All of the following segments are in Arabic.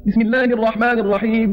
بسم الله الرحمن الرحيم.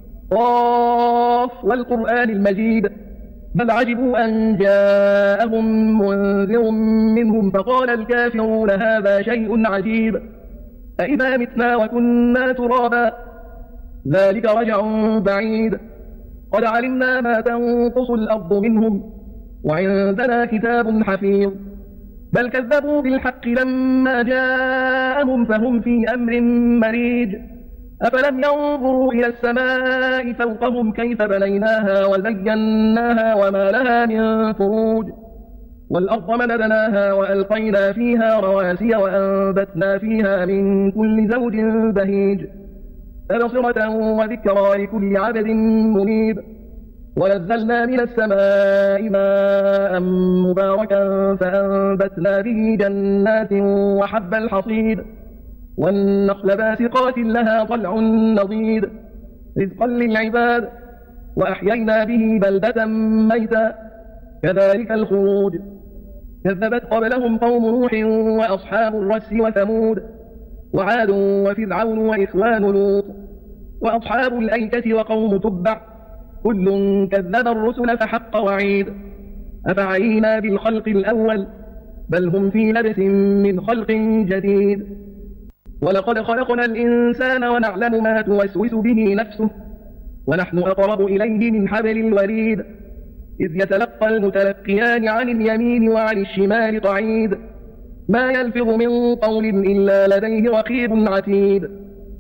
قاف والقرآن المجيد. بل عجبوا أن جاءهم منذر منهم فقال الكافرون هذا شيء عجيب أإذا متنا وكنا ترابا ذلك رجع بعيد قد علمنا ما تنقص الأرض منهم وعندنا كتاب حفيظ بل كذبوا بالحق لما جاءهم فهم في أمر مريج أفلم ينظروا إلى السماء فوقهم كيف بنيناها وزيناها وما لها من فروج والأرض مددناها وألقينا فيها رواسي وأنبتنا فيها من كل زوج بهيج تبصرة وذكرى لكل عبد منيب ونزلنا من السماء ماء مباركا فأنبتنا به جنات وحب الحصيد والنخل باسقات لها طلع نضيد رزقا للعباد وأحيينا به بلدة ميتا كذلك الخروج كذبت قبلهم قوم نوح وأصحاب الرس وثمود وعاد وفرعون وإخوان لوط وأصحاب الأيكة وقوم تبع كل كذب الرسل فحق وعيد أفعينا بالخلق الأول بل هم في لبس من خلق جديد ولقد خلقنا الإنسان ونعلم ما توسوس به نفسه ونحن أقرب إليه من حبل الوريد إذ يتلقى المتلقيان عن اليمين وعن الشمال قعيد ما يلفظ من قول إلا لديه رقيب عتيد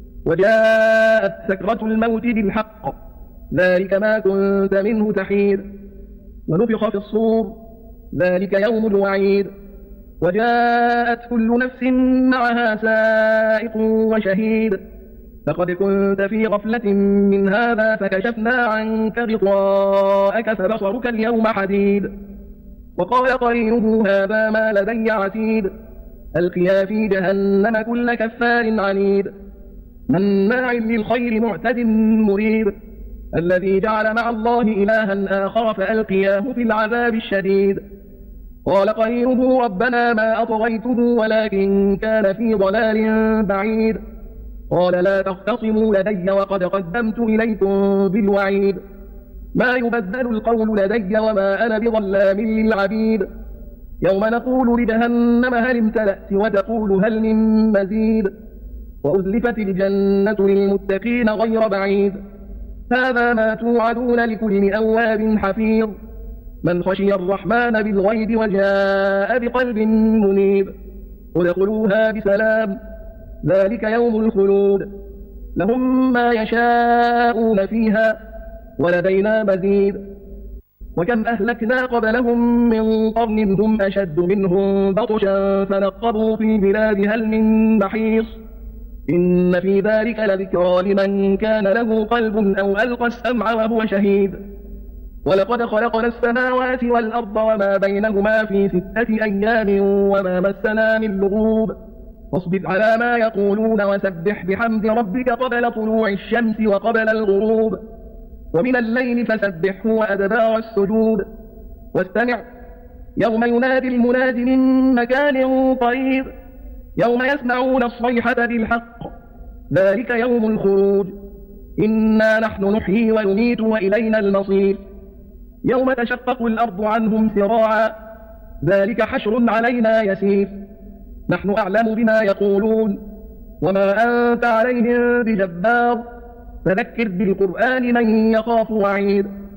وجاءت سكرة الموت بالحق ذلك ما كنت منه تحيد ونفخ في الصور ذلك يوم الوعيد وجاءت كل نفس معها سائق وشهيد فقد كنت في غفلة من هذا فكشفنا عنك غطاءك فبصرك اليوم حديد وقال قرينه هذا ما لدي عتيد ألقيا في جهنم كل كفار عنيد مناع للخير معتد مريب الذي جعل مع الله إلها آخر فألقياه في العذاب الشديد قال قرينه ربنا ما أطغيته ولكن كان في ضلال بعيد قال لا تختصموا لدي وقد قدمت إليكم بالوعيد ما يبدل القول لدي وما أنا بظلام للعبيد يوم نقول لجهنم هل امتلأت وتقول هل من مزيد وأزلفت الجنة للمتقين غير بعيد هذا ما توعدون لكل أواب حفيظ من خشي الرحمن بالغيب وجاء بقلب منيب ادخلوها بسلام ذلك يوم الخلود لهم ما يشاءون فيها ولدينا مزيد وكم أهلكنا قبلهم من قرن هم أشد منهم بطشا فنقبوا في البلاد هل من محيص إن في ذلك لذكرى لمن كان له قلب أو ألقى السمع وهو شهيد ولقد خلقنا السماوات والأرض وما بينهما في 6 أيام وما مسنا من لغوب فاصبر على ما يقولون وسبح بحمد ربك قبل طلوع الشمس وقبل الغروب ومن الليل فسبحه وأدبار السجود واستمع يوم ينادي المناد من مكان قريب يوم يسمعون الصيحة بالحق ذلك يوم الخروج إنا نحن نحيي ونميت وإلينا المصير يوم تشقق الأرض عنهم سراعا ذلك حشر علينا يسير نحن أعلم بما يقولون وما أنت عليهم بجبار فذكر بالقرآن من يخاف وعيد